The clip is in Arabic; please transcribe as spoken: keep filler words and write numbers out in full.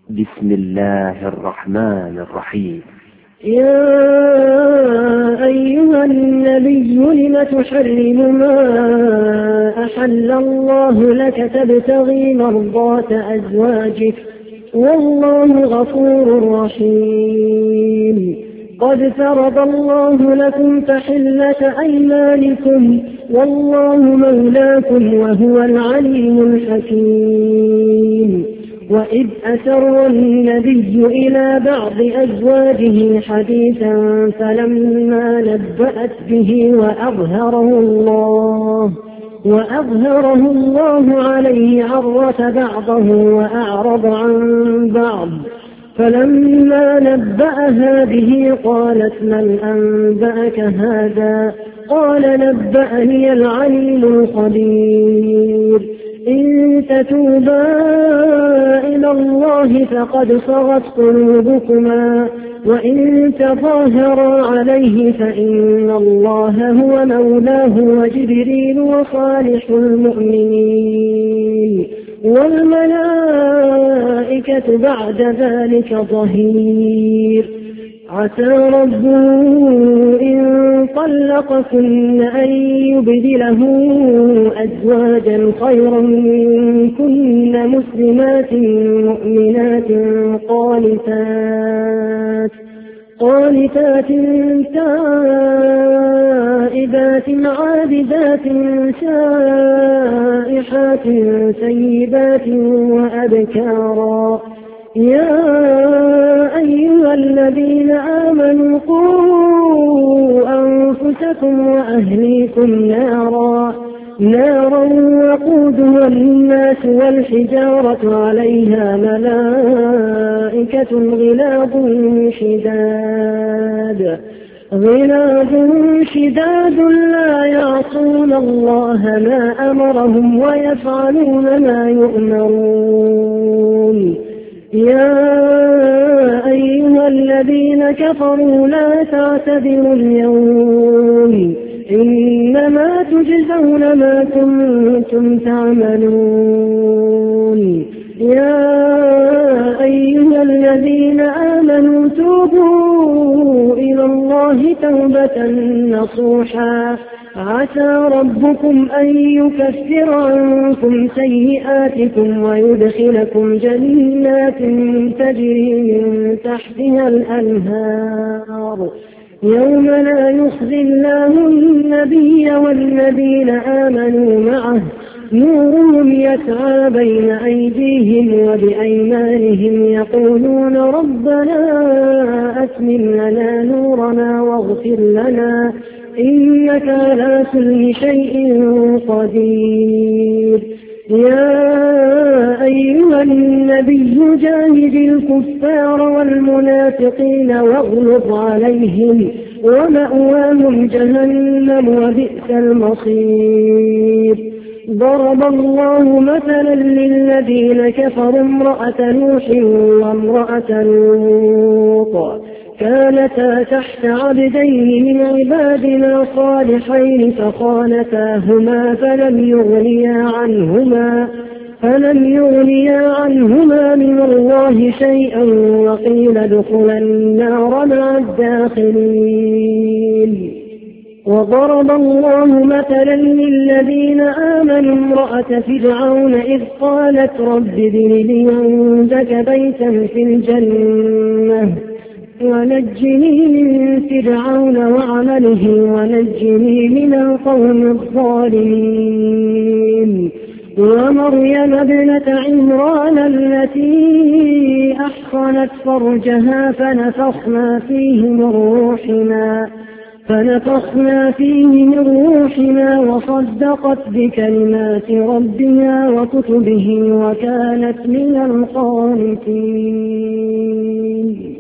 بسم الله الرحمن الرحيم. يا أيها النبي لم تحرم ما أحل الله لك تبتغي مرضات أزواجك والله غفور رحيم. قد فرض الله لكم تحلة أيمانكم والله مولاكم وهو العليم الحكيم. وإذ أسر النبي إلى بعض أزواجه حديثا فلما نبأت به وأظهره الله وأظهره الله عليه عرف بعضه وأعرض عن بعض، فلما نبأها به قالت من أنبأك هذا؟ قال نبأني العليم الخبير. إن تتوبا إلى الله فقد صغت قلوبكما وإن تظاهرا عليه فإن الله هو مولاه وجبريل وصالح المؤمنين والملائكة بعد ذلك ظهير. عسى ربه إن طلقكن أن يبدله أزواجا خيرا منكن مسلمات مؤمنات قانتات قانتات تائبات عابدات سائحات سيبات وأبكارا. يا أيها الذين آمنوا قوا أنفسكم وأهليكم نارا نارا وقودها الناس والحجارة عليها ملائكة غلاظ شداد غلاظ شداد لا يعصون الله ما أمرهم ويفعلون ما يؤمرون. يا أيها الذين كفروا لا تعتذروا اليوم إنما تجزون ما كنتم تعملون. يا أيها الذين آمنوا توبوا إلى الله توبة نصوحا عسى ربكم أن يكفر عنكم سيئاتكم ويدخلكم جنات تجري من تحتها الأنهار يوم لا يخزي الله النبي والذين آمنوا معه نورهم يسعى بين أيديهم وبأيمانهم يقولون ربنا أتمم لنا نورنا واغفر لنا إنك على كل شيء قدير. يا أيها النبي جاهد الكفار والمنافقين واغلظ عليهم ومأواهم جهنم وبئس المصير. ضرب الله مثلا للذين كفروا امرأة نوح وامرأة لوط كانتا تحت عبدين من عبادنا صالحين فخانتاهما فلم يغنيا عنهما فلم يغنيا عنهما من الله شيئا وقيل ادخلا النار مع الداخلين. وضرب الله مثلا للذين آمنوا امرأة فرعون إذ قالت رب ابن لي عندك بيتا في الجنة ونجني من فرعون وعمله ونجني من القوم الظالمين. ومريم ابنة عمران التي أحصنت فرجها فنفخنا فيه من روحنا فنفخنا فيه من روحنا وصدقت بكلمات ربها وكتبه وكانت من القانتين.